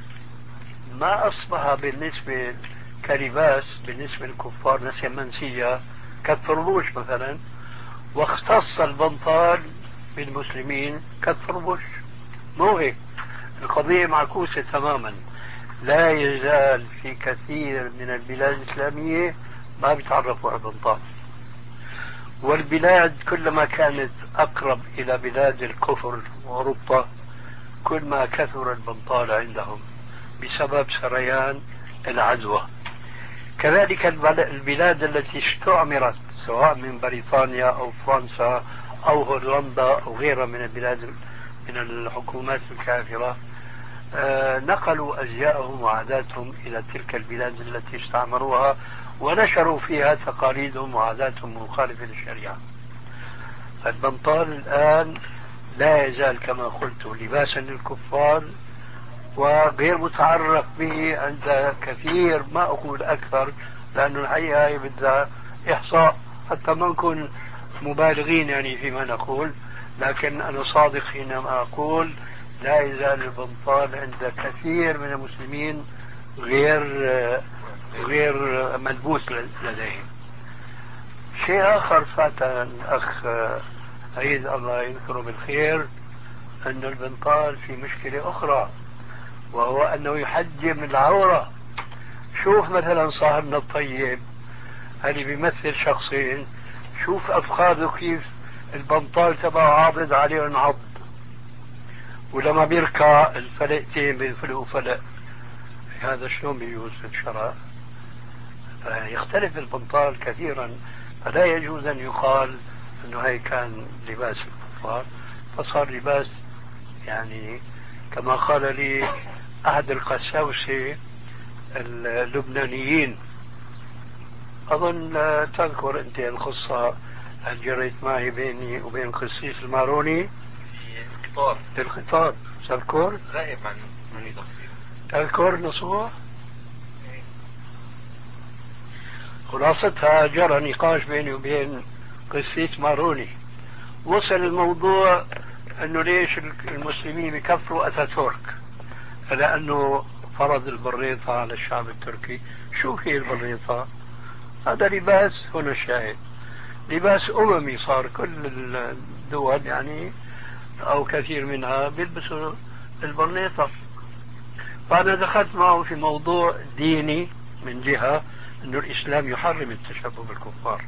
ما أصبح بالنسبة كلباس بالنسبة للكفار نسيا منسية كالطربوش مثلا، واختص البنطال بالمسلمين كالطربوش. مو هيك، القضية معكوسة تماما. لا يزال في كثير من البلاد الإسلامية ما بيتعرفوا على البنطال، والبلاد كلما كانت أقرب إلى بلاد الكفر وأوروبا كل ما كثر البنطال عندهم بسبب سريان العدوى. كذلك البلاد التي استعمرت سواء من بريطانيا أو فرنسا أو هولندا أو غيرها من البلاد من الحكومات الكافرة، آه نقلوا أزياءهم وعاداتهم إلى تلك البلاد التي استعمروها ونشروا فيها تقاليدهم وعاداتهم المخالفة للشريعة. البنطال الآن لا يزال كما قلت لباسا للكفار وغير متعرف به عند كثير، ما أقول أكثر لأنه الحقيقة هي بدها إحصاء حتى ما نكون مبالغين يعني فيما نقول، لكن أنا صادق حينما أقول لا يزال البنطال عند كثير من المسلمين غير غير ملبوس لديهم. شيء آخر فات الأخ عيد الله يذكره بالخير، أن البنطال في مشكلة أخرى، وهو أنه يحجم العورة. شوف مثلا صاحبنا الطيب اللي بيمثل شخصين، شوف أفخاذه كيف البنطال تبعه عاضد عليه انعض، ولما بيركع الفلقتين بينفلقوا فلق. هذا شلون بيجوز في الشرع؟ يختلف البنطال كثيرا، فلا يجوز أن يقال أنه هي كان لباس الكفار، فصار لباس يعني كما قال لي أحد القساوسة اللبنانيين، أظن تذكر أنت القصة اللي جريت معي بيني وبين قسيس الماروني في القطار في القطار، تذكر؟ غائب عن من تفصيل تذكر نصوح؟ خلاصتها جرى نقاش بيني وبين قسيس ماروني، وصل الموضوع انه ليش المسلمين يكفروا اتاتورك لانه فرض البريطة على الشعب التركي. شو هي البريطة؟ هذا لباس، هنا الشاهد، لباس اممي، صار كل الدول يعني او كثير منها بيلبسوا البرنيطة. فانا دخلت معه في موضوع ديني من جهة انه الاسلام يحرم التشبه بالكفار،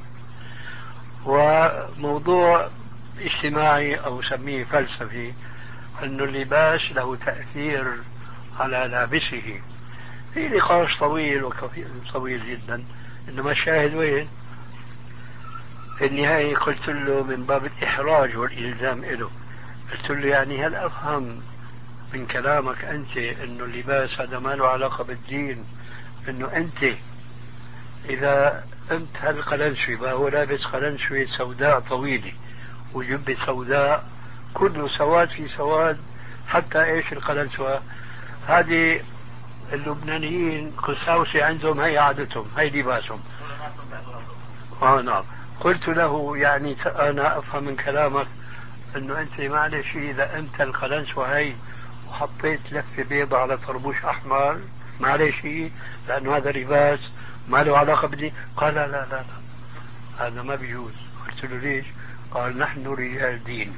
وموضوع اجتماعي او سميه فلسفي انه اللباس له تأثير على لابسه. في نقاش طويل وكثير طويل جدا، انما الشاهد وين؟ في النهاية قلت له من باب الإحراج والإلزام له، قلت له يعني هل أفهم من كلامك أنت أنه اللباس هذا ما له علاقة بالدين انه انت اذا قمت هالقلنسوي ما هو لابس قلنسوي سوداء طويلة وجبة سوداء كله سواد في سواد، حتى ايش القلنسوة هذه اللبنانيين قساوسة عندهم، هي عادتهم، هي لباسهم. اه نعم. قلت له يعني انا افهم من كلامك انه انت معلش اذا انت القلنسوة هي وحطيت لفة بيضة على طربوش احمر معلش لانه هذا لباس ما له علاقة بدي. قال لا لا لا, لا. هذا ما بيجوز. قلت له ليش؟ قال نحن رجال دين.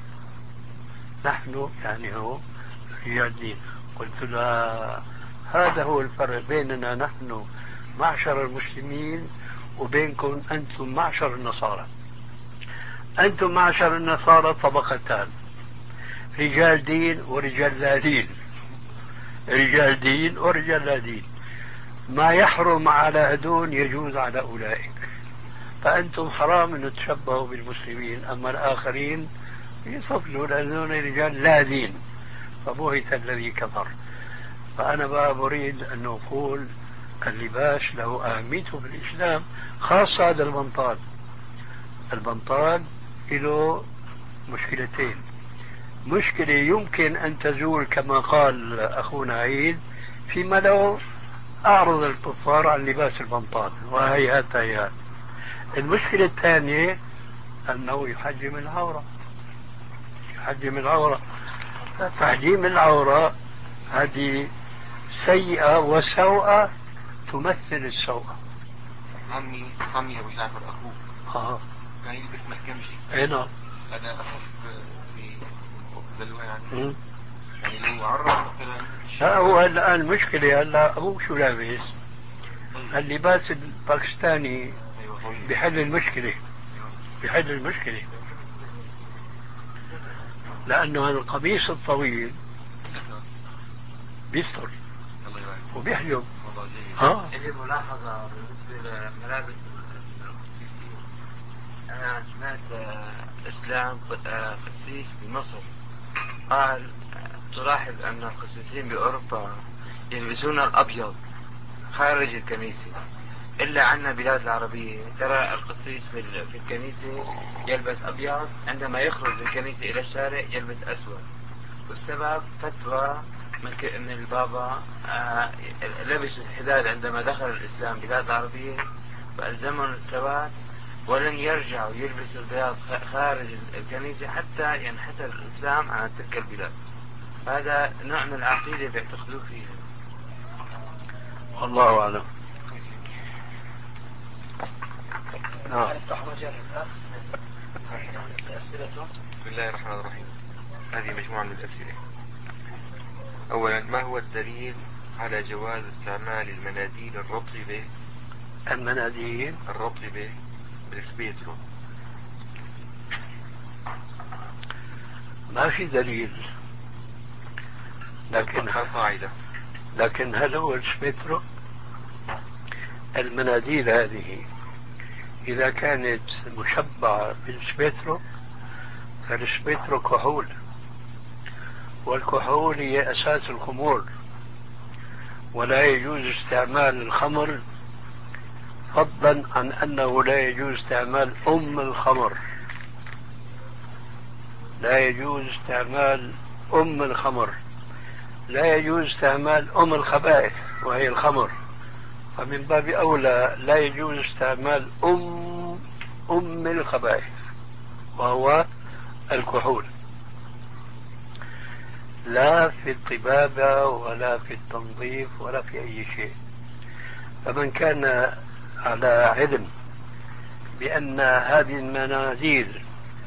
نحن يعني هو رجال دين. قلت له هذا هو الفرق بيننا نحن معشر المسلمين وبينكم أنتم معشر النصارى. أنتم معشر النصارى طبقتان، رجال دين ورجال لا دين. رجال دين ورجال لا دين، ما يحرم على هدون يجوز على أولئك. فأنتم حرام أن تشبهوا بالمسلمين، أما الآخرين يصفلوا لأنهم رجال لا دين. فبهت الذي كفر. فأنا بقى أريد أن أقول اللباس له أهميته في الإسلام، خاصة هذا البنطال. البنطال له مشكلتين. مشكلة يمكن أن تزول كما قال أخونا عيد فيما لو أعرض الكفار عن لباس البنطال، وهيهات هيهات. المشكلة الثانية أنه يحجم العورة. يحجم العورة. تحجيم العورة هذه سيئة وسوءة تمثل السوءة. عمي عمي أبو جعفر أخوه آه. كان يلبس محكمشي. أي نعم. أنا أخف في دلوة يعني. يعني لو عرض مثلا. لا هو الآن المشكلة هلا أبوه شو لابس؟ اللباس الباكستاني بحل المشكلة. بحل المشكلة لأنه القميص الطويل بيستر وبيحجب. ها؟ اللي ملاحظة بالنسبة لملابس القسيسين، أنا سمعت إسلام قسيس بمصر قال تلاحظ أن القسيسين بأوروبا يلبسون الأبيض خارج الكنيسة، إلا عنا بلاد العربية ترى القسيس في الكنيسة يلبس أبيض، عندما يخرج من الكنيسة إلى الشارع يلبس أسود. والسبب فتوى من البابا آه لبس الحداد عندما دخل الإسلام بلاد العربية فألزمهم السواد، ولن يرجعوا يلبسوا البياض خارج الكنيسة حتى ينحسر الإسلام عن تلك البلاد. هذا نوع من العقيدة بيعتقدوه فيه. والله أعلم. بسم الله الرحمن الرحيم. هذه مجموعة من الأسئلة. أولا، ما هو الدليل على جواز استعمال المناديل الرطبة المناديل الرطبة بالسبيترو؟ ما في دليل، لكن قاعدة. لكن هل هو السبيترو؟ المناديل هذه إذا كانت مشبعة بالسبيترو فالسبيترو كحول، والكحول هي أساس الخمور، ولا يجوز استعمال الخمر، فضلا عن أنه لا يجوز استعمال أم الخمر. لا يجوز استعمال أم الخمر، لا يجوز استعمال أم الخبائث وهي الخمر، فمن باب أولى لا يجوز استعمال أم أم الخبائث وهو الكحول، لا في الطبابة ولا في التنظيف ولا في أي شيء. فمن كان على علم بأن هذه المناديل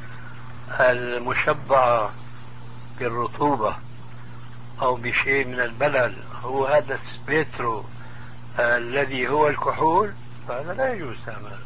المشبعة بالرطوبة أو بشيء من البلل هو هذا السبيترو الذي هو الكحول، فهذا لا يجوز استعماله.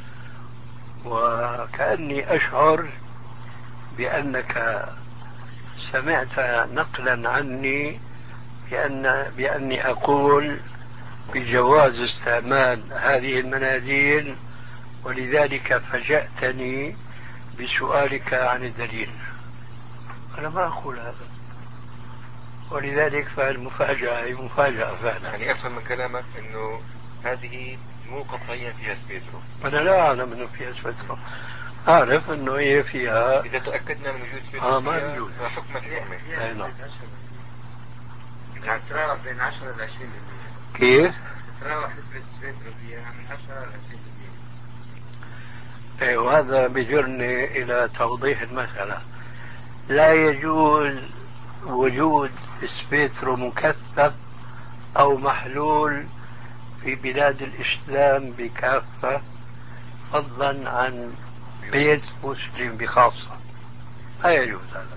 وكأني أشعر بأنك سمعت نقلا عني بأن بأني أقول بجواز استعمال هذه المناديل، ولذلك فجأتني بسؤالك عن الدليل. أنا ما أقول هذا، ولذلك فالمفاجأة هي مفاجأة فعلا. يعني أفهم من كلامك أنه هذه مو قطعيا فيها سبيترو. أنا لا أعلم أنه فيها سبيترو، أعرف أنه هي فيها. إذا تأكدنا من وجود سبيترو آه ما يوجد. حكم الحكمة. أي نعم. يعني تتراوح بين عشرة إلى عشرين بالمئة. كيف؟ تتراوح نسبة السبيترو فيها من عشرة إلى عشرين بالمئة. إيه، وهذا بيجرني إلى توضيح المسألة. لا يجوز وجود سبيترو مكثف أو محلول في بلاد الإسلام بكافة، فضلا عن بيت مسلم بخاصة. لا يجوز هذا،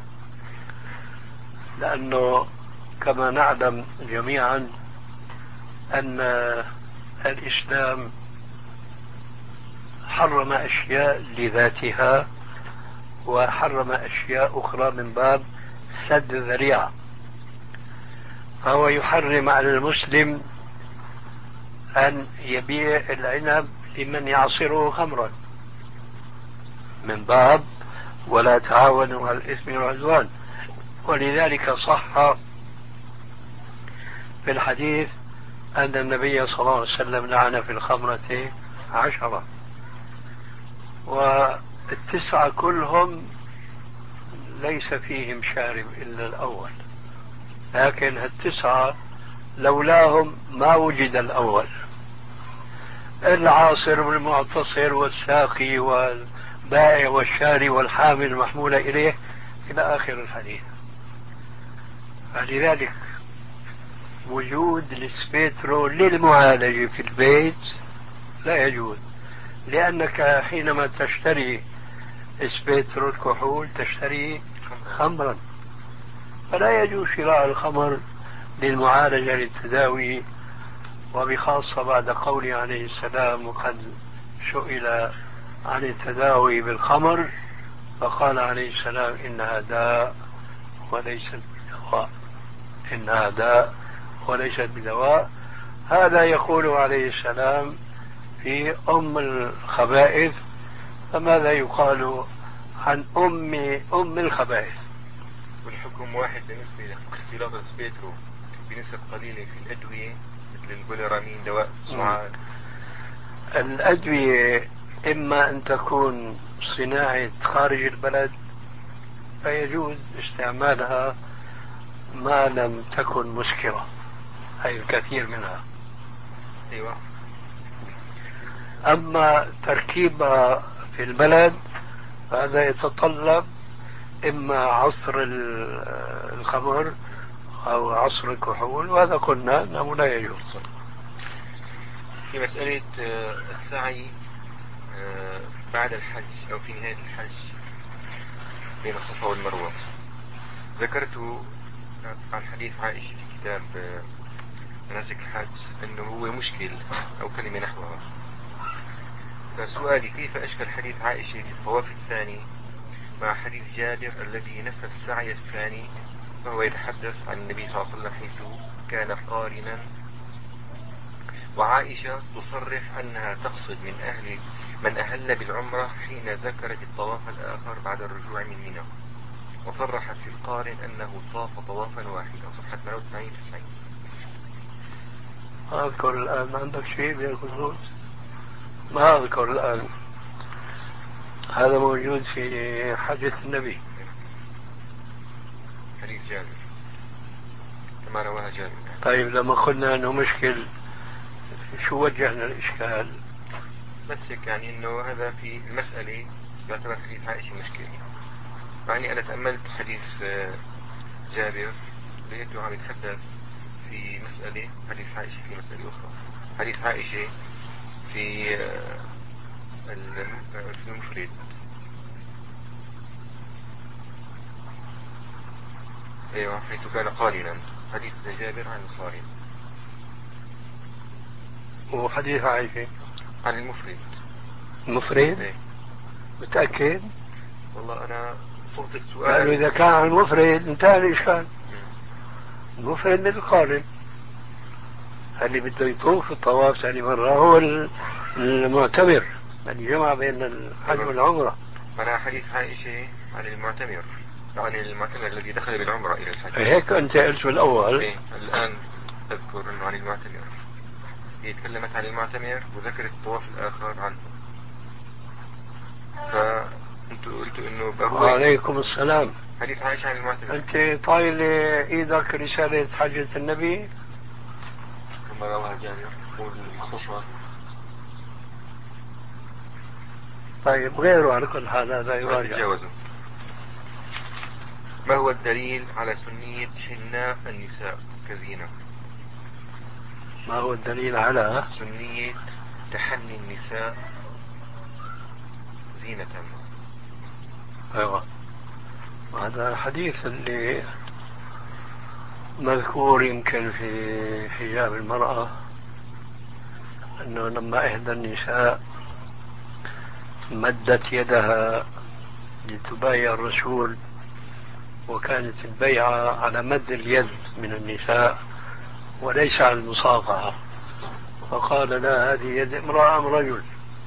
لأنه كما نعلم جميعا أن الإسلام حرم أشياء لذاتها وحرم أشياء أخرى من باب سد الذريعة. فهو يحرم على المسلم أن يبيع العنب لمن يعصره خمرا من باب ولا تعاونوا على الإثم والعدوان. ولذلك صح في الحديث أن النبي صلى الله عليه وسلم لعن في الخمرة عشرة، والتسعة كلهم ليس فيهم شارب إلا الأول، لكن التسعة لولاهم ما وجد الأول، العاصر والمعتصر والساقي والبائع والشاري والحامل المحمول إليه إلى آخر الحديث. فلذلك وجود السبيترو للمعالجة في البيت لا يجوز، لأنك حينما تشتري سبيترو الكحول تشتري خمرا، فلا يجوز شراء الخمر للمعالجة للتداوي، وبخاصة بعد قوله عليه السلام وقد سئل عن التداوي بالخمر فقال عليه السلام إنها داء وليست بدواء، إنها داء وليست بدواء. هذا يقول عليه السلام في أم الخبائث، فماذا يقال عن أم أم الخبائث؟ والحكم واحد بالنسبة لاختلاط السبيترو بنسب قليلة في الأدوية مثل البوليرامين دواء السعال. الأدوية إما أن تكون صناعة خارج البلد فيجوز استعمالها ما لم تكن مسكرة، أي الكثير منها. أيوة. أما تركيبها في البلد هذا يتطلب إما عصر الخمر أو عصر الكحول، وهذا قلنا أنه لا يجوز. في مسألة السعي بعد الحج أو في نهاية الحج بين الصفا والمروة، ذكرت عن حديث عائشة في كتاب مناسك الحج أنه هو مشكل أو كلمة نحوها. فسؤالي كيف أشكل حديث عائشة في الطواف الثاني مع حديث جابر الذي نفى السعي الثاني، فهو يتحدث عن النبي صلى الله عليه وسلم حيث كان قارنا، وعائشة تصرح أنها تقصد من أهل من أهل بالعمرة حين ذكرت الطواف الآخر بعد الرجوع من منى، وصرحت في القارن أنه طاف طوافا واحدا. صفحة ثمانية وتسعين تسعين. ما أذكر الآن، عندك شيء بالخصوص؟ ما أذكر الآن. هذا موجود في حديث النبي، حديث جابر كما رواها جابر. طيب لما قلنا أنه مشكل شو وجهنا الإشكال؟ بس هيك يعني أنه هذا في المسألة يعتبر حديث عائشة مشكلة، يعني أنا تأملت حديث جابر لقيته عم يتحدث في مسألة، حديث عائشة في مسألة أخرى. حديث عائشة في في المفرد، أيوة، حيث كان قارنا. حديث جابر عن القارن، وحديث عائشة عن المفرد. المفرد؟ ايه. متأكد؟ والله أنا صوت السؤال لأنه إذا كان عن المفرد انتهى الإشكال. المفرد من القارن، اللي بده يطوف الطواف ثاني مرة هو المعتمر، يعني جمع بين الحج والعمرة. أنا حديث عائشة عن المعتمر، عن المعتمر الذي دخل بالعمرة إلى الحج. هيك أنت قلت بالأول. إيه الآن أذكر أنه عن المعتمر. هي تكلمت عن المعتمر وذكرت الطواف الآخر عنه، فأنتوا قلتوا إنه هو. وعليكم السلام. حديث عائشة عن المعتمر. أنت طايل إيدك رسالة حجة النبي؟ كما رواها جابر والخصوصا. طيب غيره على كل حال هذا يراجع. ما هو الدليل على سنية حناء النساء كزينة؟ ما هو الدليل على سنية تحني النساء زينة؟ أيوة، هذا حديث اللي مذكور يمكن في حجاب المرأة، أنه لما إحدى النساء مدت يدها لتبايع الرسول، وكانت البيعة على مد اليد من النساء وليس على المصافحة، فقال لا، هذه يد امرأة أم رجل،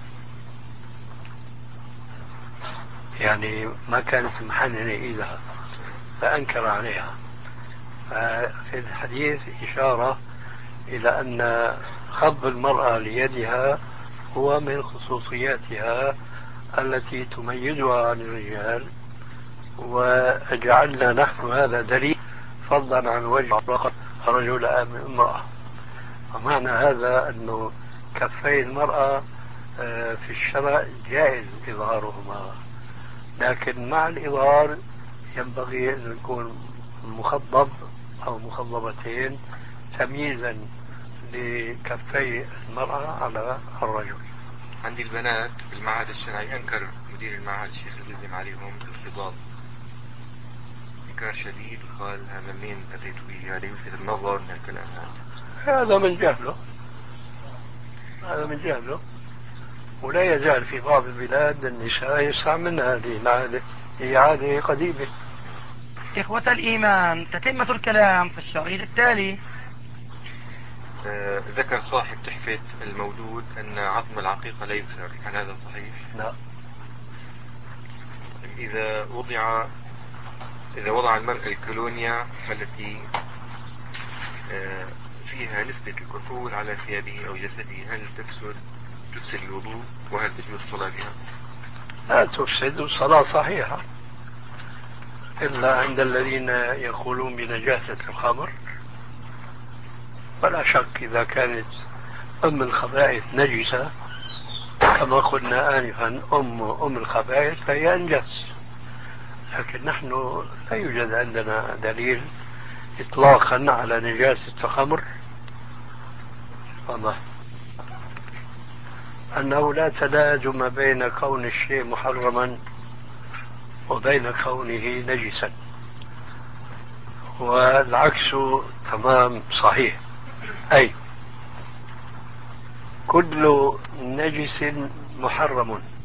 يعني ما كانت محننة إيدها، فأنكر عليها. ففي الحديث إشارة إلى أن خض المرأة ليدها هو من خصوصياتها التي تميزها عن الرجال، وجعلنا نحن هذا دليل فضلا عن وجه رجل أم امرأة. ومعنى هذا أنه كفي المرأة في الشرع جائز إظهارهما، لكن مع الإظهار ينبغي أن يكون مخضب أو مخضبتين تمييزا لكفي المرأة على الرجل. عندي البنات في المعهد الشرعي أنكر مدير المعهد الشيخ الجزم عليهم الخضاب إنكار شديد، قال هذا منين أتيت به، هذا يلفت النظر من الكلام هذا. هذا من جهله، هذا من جهله، ولا يزال في بعض البلاد النساء يستعملن هذه العادة، هي عادة قديمة. إخوة الإيمان، تتمة الكلام في الشريط التالي. آه، ذكر صاحب تحفة المولود أن عظم العقيقة لا يكسر، هل هذا صحيح؟ لا. إذا وضع إذا وضع المرء الكولونيا التي آه فيها نسبة الكحول على ثيابه أو جسده، هل تفسد تفسد الوضوء، وهل تجوز الصلاة بها؟ لا تفسد، الصلاة صحيحة، إلا عند الذين يقولون بنجاسة الخمر، فلا شك إذا كانت أم الخبائث نجسة كما قلنا آنفا أم أم الخبائث فهي أنجس، لكن نحن لا يوجد عندنا دليل إطلاقا على نجاسة الخمر. واضح أنه لا تلازم بين كون الشيء محرما وبين كونه نجسا، والعكس تمام صحيح، أي كل نجس محرم